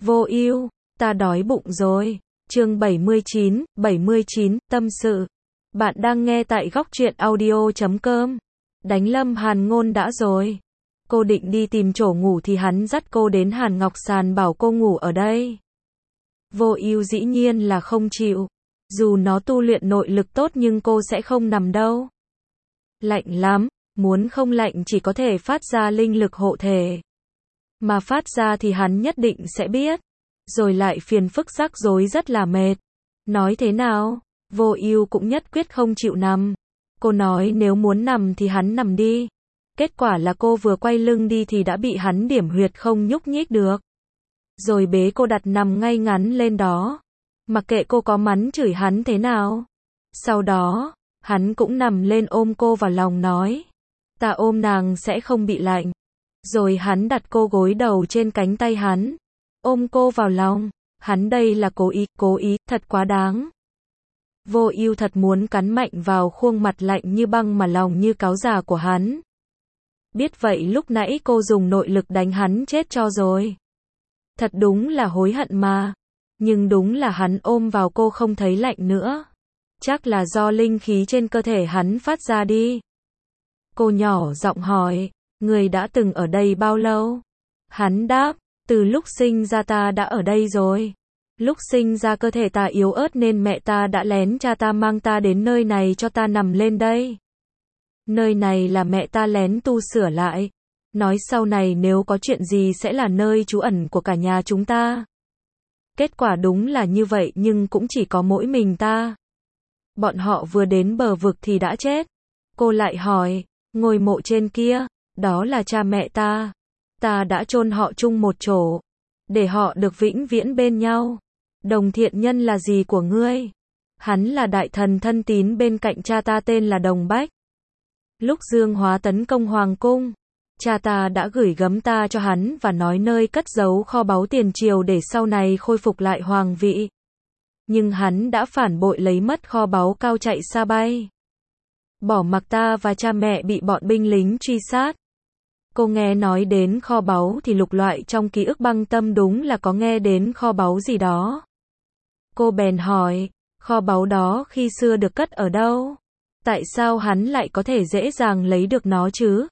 Vô ưu, ta đói bụng rồi. Chương 79, tâm sự. Bạn đang nghe tại góc truyện audio.com. Đánh Lâm Hàn Ngôn đã rồi. Cô định đi tìm chỗ ngủ thì hắn dắt cô đến Hàn Ngọc Sàn bảo cô ngủ ở đây. Vô ưu dĩ nhiên là không chịu. Dù nó tu luyện nội lực tốt nhưng cô sẽ không nằm đâu. Lạnh lắm, muốn không lạnh chỉ có thể phát ra linh lực hộ thể. Mà phát ra thì hắn nhất định sẽ biết. Rồi lại phiền phức rắc rối rất là mệt. Nói thế nào, Vô ưu cũng nhất quyết không chịu nằm. Cô nói nếu muốn nằm thì hắn nằm đi. Kết quả là cô vừa quay lưng đi thì đã bị hắn điểm huyệt không nhúc nhích được. Rồi bế cô đặt nằm ngay ngắn lên đó. Mặc kệ cô có mắng chửi hắn thế nào. Sau đó, hắn cũng nằm lên ôm cô vào lòng nói. Ta ôm nàng sẽ không bị lạnh. Rồi hắn đặt cô gối đầu trên cánh tay hắn. Ôm cô vào lòng. Hắn đây là cố ý, thật quá đáng. Vô ưu thật muốn cắn mạnh vào khuôn mặt lạnh như băng mà lòng như cáo già của hắn. Biết vậy lúc nãy cô dùng nội lực đánh hắn chết cho rồi. Thật đúng là hối hận mà. Nhưng đúng là hắn ôm vào cô không thấy lạnh nữa. Chắc là do linh khí trên cơ thể hắn phát ra đi. Cô nhỏ giọng hỏi, người đã từng ở đây bao lâu? Hắn đáp, từ lúc sinh ra ta đã ở đây rồi. Lúc sinh ra cơ thể ta yếu ớt nên mẹ ta đã lén cha ta mang ta đến nơi này cho ta nằm lên đây. Nơi này là mẹ ta lén tu sửa lại. Nói sau này nếu có chuyện gì sẽ là nơi trú ẩn của cả nhà chúng ta. Kết quả đúng là như vậy nhưng cũng chỉ có mỗi mình ta. Bọn họ vừa đến bờ vực thì đã chết. Cô lại hỏi, ngôi mộ trên kia, đó là cha mẹ ta. Ta đã chôn họ chung một chỗ, để họ được vĩnh viễn bên nhau. Đồng Thiện Nhân là gì của ngươi? Hắn là đại thần thân tín bên cạnh cha ta tên là Đồng Bách. Lúc Dương Hóa tấn công Hoàng Cung, cha ta đã gửi gấm ta cho hắn và nói nơi cất giấu kho báu tiền triều để sau này khôi phục lại hoàng vị. Nhưng hắn đã phản bội lấy mất kho báu cao chạy xa bay. Bỏ mặc ta và cha mẹ bị bọn binh lính truy sát. Cô nghe nói đến kho báu thì lục loại trong ký ức Băng Tâm đúng là có nghe đến kho báu gì đó. Cô bèn hỏi, kho báu đó khi xưa được cất ở đâu? Tại sao hắn lại có thể dễ dàng lấy được nó chứ?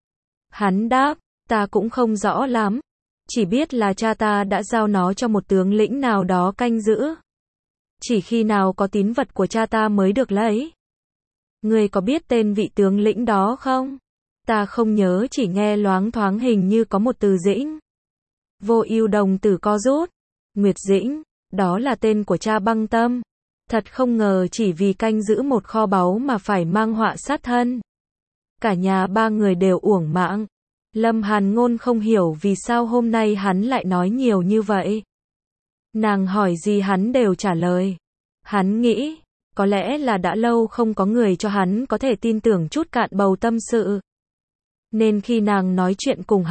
Hắn đáp, ta cũng không rõ lắm. Chỉ biết là cha ta đã giao nó cho một tướng lĩnh nào đó canh giữ. Chỉ khi nào có tín vật của cha ta mới được lấy. Ngươi có biết tên vị tướng lĩnh đó không? Ta không nhớ, chỉ nghe loáng thoáng hình như có một từ Dĩnh. Vô ưu đồng tử co rút. Nguyệt Dĩnh, đó là tên của cha Băng Tâm. Thật không ngờ chỉ vì canh giữ một kho báu mà phải mang họa sát thân. Cả nhà ba người đều uổng mạng. Lâm Hàn Ngôn không hiểu vì sao hôm nay hắn lại nói nhiều như vậy. Nàng hỏi gì hắn đều trả lời. Hắn nghĩ, có lẽ là đã lâu không có người cho hắn có thể tin tưởng chút cạn bầu tâm sự. Nên khi nàng nói chuyện cùng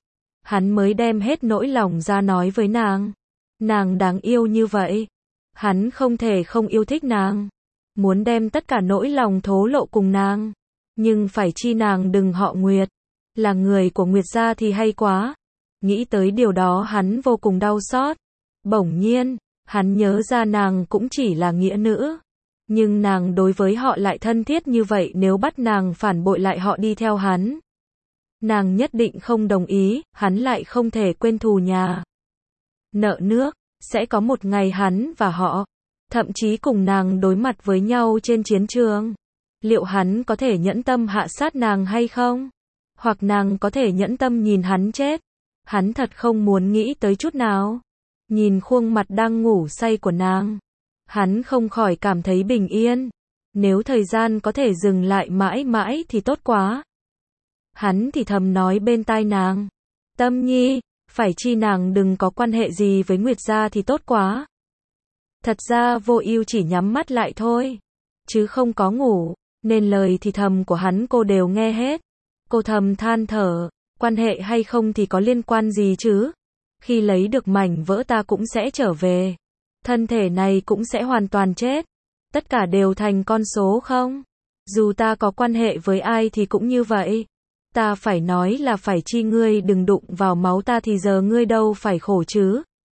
hắn mới đem hết nỗi lòng ra nói với nàng. Nàng đáng yêu như vậy. Hắn không thể không yêu thích nàng. Muốn đem tất cả nỗi lòng thổ lộ cùng nàng. Nhưng phải chi nàng đừng họ Nguyệt. Là người của Nguyệt gia thì hay quá. Nghĩ tới điều đó hắn vô cùng đau xót. Bỗng nhiên, hắn nhớ ra nàng cũng chỉ là nghĩa nữ. Nhưng nàng đối với họ lại thân thiết như vậy, nếu bắt nàng phản bội lại họ đi theo hắn. Nàng nhất định không đồng ý, hắn lại không thể quên thù nhà. Nợ nước, sẽ có một ngày hắn và họ, thậm chí cùng nàng đối mặt với nhau trên chiến trường. Liệu hắn có thể nhẫn tâm hạ sát nàng hay không? Hoặc nàng có thể nhẫn tâm nhìn hắn chết? Hắn thật không muốn nghĩ tới chút nào. Nhìn khuôn mặt đang ngủ say của nàng, hắn không khỏi cảm thấy bình yên. Nếu thời gian có thể dừng lại mãi mãi thì tốt quá. Hắn thì thầm nói bên tai nàng. Tâm nhi, phải chi nàng đừng có quan hệ gì với Nguyệt gia thì tốt quá. Thật ra Vô ưu chỉ nhắm mắt lại thôi, chứ không có ngủ, nên lời thì thầm của hắn cô đều nghe hết. Cô thầm than thở, quan hệ hay không thì có liên quan gì chứ? Khi lấy được mảnh vỡ ta cũng sẽ trở về. Thân thể này cũng sẽ hoàn toàn chết. Tất cả đều thành con số không? Dù ta có quan hệ với ai thì cũng như vậy. Ta phải nói là phải chi ngươi đừng đụng vào máu ta thì giờ ngươi đâu phải khổ chứ.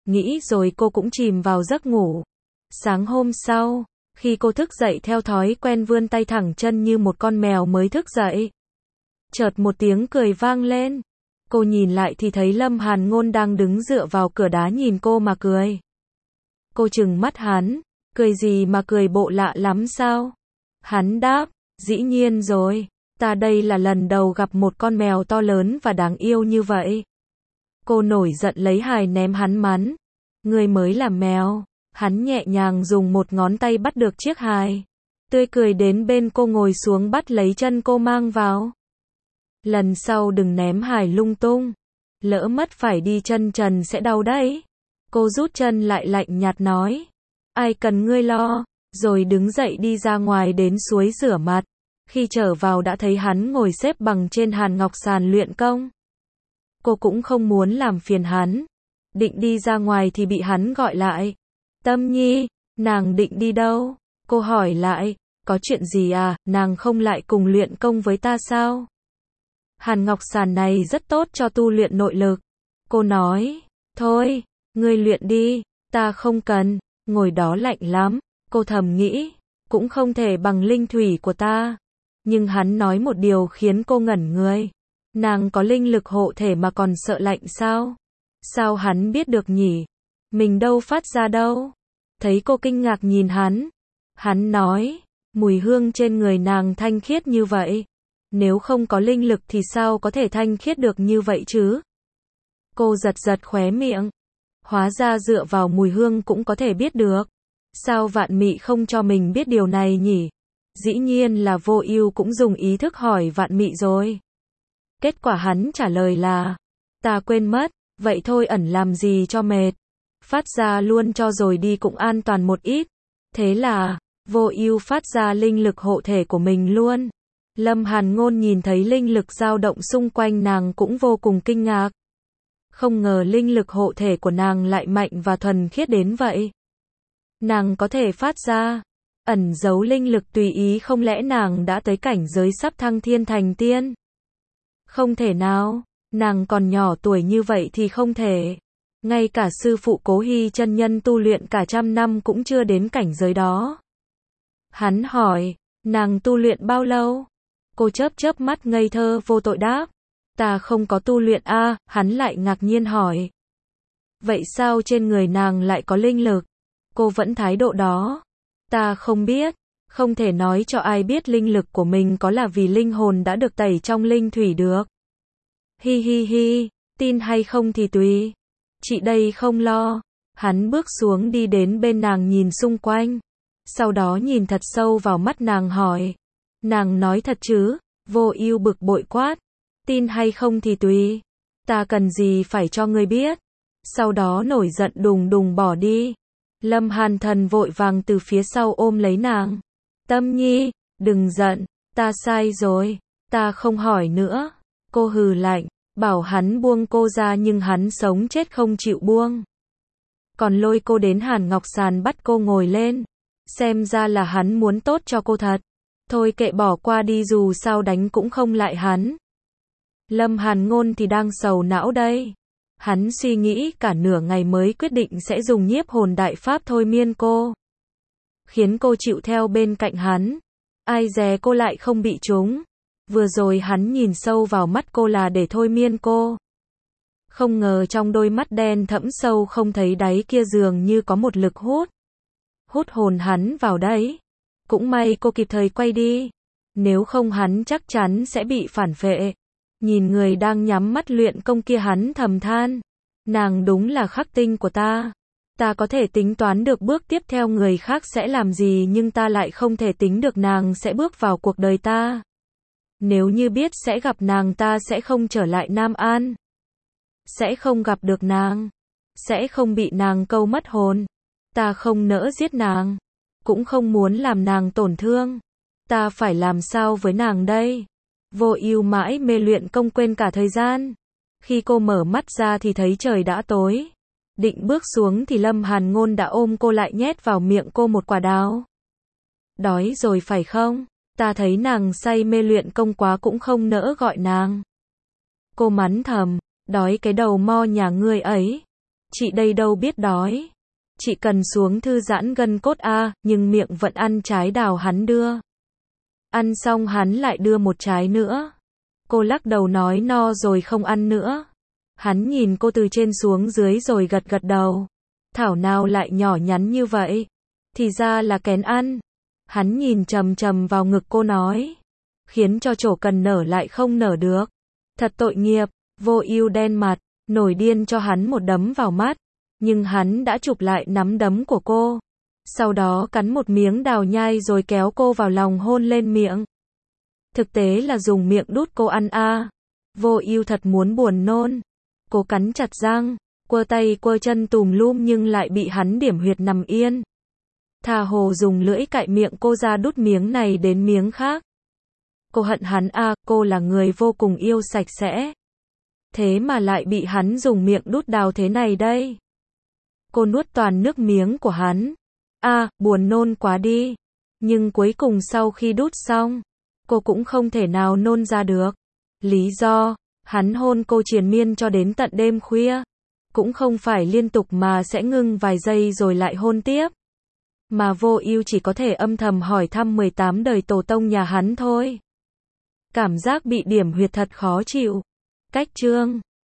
Nghĩ rồi cô cũng chìm vào giấc ngủ. Sáng hôm sau, khi cô thức dậy theo thói quen vươn tay thẳng chân như một con mèo mới thức dậy. Chợt một tiếng cười vang lên. Cô nhìn lại thì thấy Lâm Hàn Ngôn đang đứng dựa vào cửa đá nhìn cô mà cười. Cô trừng mắt hắn, cười gì mà cười bộ lạ lắm sao? Hắn đáp, dĩ nhiên rồi, ta đây là lần đầu gặp một con mèo to lớn và đáng yêu như vậy. Cô nổi giận lấy hài ném hắn mắng. Ngươi mới là mèo. Hắn nhẹ nhàng dùng một ngón tay bắt được chiếc hài. Tươi cười đến bên cô ngồi xuống bắt lấy chân cô mang vào. Lần sau đừng ném hài lung tung. Lỡ mất phải đi chân trần sẽ đau đấy. Cô rút chân lại lạnh nhạt nói. Ai cần ngươi lo. Rồi đứng dậy đi ra ngoài đến suối rửa mặt. Khi trở vào đã thấy hắn ngồi xếp bằng trên hàn ngọc sàn luyện công. Cô cũng không muốn làm phiền hắn. Định đi ra ngoài thì bị hắn gọi lại. Tâm Nhi, nàng định đi đâu? Cô hỏi lại, có chuyện gì à, nàng không lại cùng luyện công với ta sao? Hàn ngọc sàn này rất tốt cho tu luyện nội lực. Cô nói, thôi, ngươi luyện đi, ta không cần, ngồi đó lạnh lắm. Cô thầm nghĩ, cũng không thể bằng linh thủy của ta. Nhưng hắn nói một điều khiến cô ngẩn người. Nàng có linh lực hộ thể mà còn sợ lạnh sao? Sao hắn biết được nhỉ? Mình đâu phát ra đâu. Thấy cô kinh ngạc nhìn hắn. Hắn nói, mùi hương trên người nàng thanh khiết như vậy. Nếu không có linh lực thì sao có thể thanh khiết được như vậy chứ? Cô giật giật khóe miệng. Hóa ra dựa vào mùi hương cũng có thể biết được. Sao Vạn Mị không cho mình biết điều này nhỉ? Dĩ nhiên là Vô Ưu cũng dùng ý thức hỏi Vạn Mị rồi. Kết quả hắn trả lời là, ta quên mất, vậy thôi ẩn làm gì cho mệt. Phát ra luôn cho rồi đi cũng an toàn một ít. Thế là, Vô Ưu phát ra linh lực hộ thể của mình luôn. Lâm Hàn Ngôn nhìn thấy linh lực dao động xung quanh nàng cũng vô cùng kinh ngạc. Không ngờ linh lực hộ thể của nàng lại mạnh và thuần khiết đến vậy. Nàng có thể phát ra, ẩn giấu linh lực tùy ý, không lẽ nàng đã tới cảnh giới sắp thăng thiên thành tiên? Không thể nào, nàng còn nhỏ tuổi như vậy thì không thể. Ngay cả sư phụ Cố Hy chân nhân tu luyện cả trăm năm cũng chưa đến cảnh giới đó. Hắn hỏi, nàng tu luyện bao lâu? Cô chớp chớp mắt ngây thơ vô tội đáp, ta không có tu luyện a. Hắn lại ngạc nhiên hỏi, vậy sao trên người nàng lại có linh lực? Cô vẫn thái độ đó, ta không biết, không thể nói cho ai biết linh lực của mình có là vì linh hồn đã được tẩy trong linh thủy được. Hi hi hi, tin hay không thì tùy. Chị đây không lo. Hắn bước xuống đi đến bên nàng nhìn xung quanh. Sau đó nhìn thật sâu vào mắt nàng hỏi. Nàng nói thật chứ? Vô Ưu bực bội quát. Tin hay không thì tùy. Ta cần gì phải cho ngươi biết. Sau đó nổi giận đùng đùng bỏ đi. Lâm Hàn Thần vội vàng từ phía sau ôm lấy nàng. Tâm Nhi, đừng giận, ta sai rồi, ta không hỏi nữa. Cô hừ lạnh, bảo hắn buông cô ra nhưng hắn sống chết không chịu buông. Còn lôi cô đến Hàn Ngọc Sàn bắt cô ngồi lên. Xem ra là hắn muốn tốt cho cô thật. Thôi kệ bỏ qua đi, dù sao đánh cũng không lại hắn. Lâm Hàn Ngôn thì đang sầu não đây. Hắn suy nghĩ cả nửa ngày mới quyết định sẽ dùng nhiếp hồn đại pháp thôi miên cô. Khiến cô chịu theo bên cạnh hắn. Ai dè cô lại không bị trúng. Vừa rồi hắn nhìn sâu vào mắt cô là để thôi miên cô. Không ngờ trong đôi mắt đen thẫm sâu không thấy đáy kia dường như có một lực hút. Hút hồn hắn vào đấy. Cũng may cô kịp thời quay đi. Nếu không hắn chắc chắn sẽ bị phản phệ. Nhìn người đang nhắm mắt luyện công kia hắn thầm than. Nàng đúng là khắc tinh của ta. Ta có thể tính toán được bước tiếp theo người khác sẽ làm gì nhưng ta lại không thể tính được nàng sẽ bước vào cuộc đời ta. Nếu như biết sẽ gặp nàng ta sẽ không trở lại Nam An. Sẽ không gặp được nàng. Sẽ không bị nàng câu mất hồn. Ta không nỡ giết nàng. Cũng không muốn làm nàng tổn thương. Ta phải làm sao với nàng đây? Vô Ưu mãi mê luyện công quên cả thời gian. Khi cô mở mắt ra thì thấy trời đã tối. Định bước xuống thì Lâm Hàn Ngôn đã ôm cô lại nhét vào miệng cô một quả đào. Đói rồi phải không? Ta thấy nàng say mê luyện công quá cũng không nỡ gọi nàng. Cô mắng thầm, đói cái đầu mo nhà ngươi ấy. Chị đây đâu biết đói. Chị cần xuống thư giãn gân cốt a, nhưng miệng vẫn ăn trái đào hắn đưa. Ăn xong hắn lại đưa một trái nữa. Cô lắc đầu nói no rồi không ăn nữa. Hắn nhìn cô từ trên xuống dưới rồi gật gật đầu. Thảo nào lại nhỏ nhắn như vậy. Thì ra là kén ăn. Hắn nhìn chằm chằm vào ngực cô nói. Khiến cho chỗ cần nở lại không nở được. Thật tội nghiệp. Vô ưu đen mặt, nổi điên cho hắn một đấm vào mắt. Nhưng hắn đã chụp lại nắm đấm của cô. Sau đó cắn một miếng đào nhai rồi kéo cô vào lòng hôn lên miệng. Thực tế là dùng miệng đút cô ăn a. Vô ưu thật muốn buồn nôn. Cô cắn chặt răng, quơ tay quơ chân tùm lum nhưng lại bị hắn điểm huyệt nằm yên. Tha hồ dùng lưỡi cạy miệng cô ra đút miếng này đến miếng khác. Cô hận hắn a, cô là người vô cùng yêu sạch sẽ. Thế mà lại bị hắn dùng miệng đút đào thế này đây. Cô nuốt toàn nước miếng của hắn. Buồn nôn quá đi. Nhưng cuối cùng sau khi đút xong, cô cũng không thể nào nôn ra được. Lý do, hắn hôn cô triền miên cho đến tận đêm khuya. Cũng không phải liên tục mà sẽ ngưng vài giây rồi lại hôn tiếp. Mà Vô Ưu chỉ có thể âm thầm hỏi thăm 18 đời tổ tông nhà hắn thôi. Cảm giác bị điểm huyệt thật khó chịu. Cách chương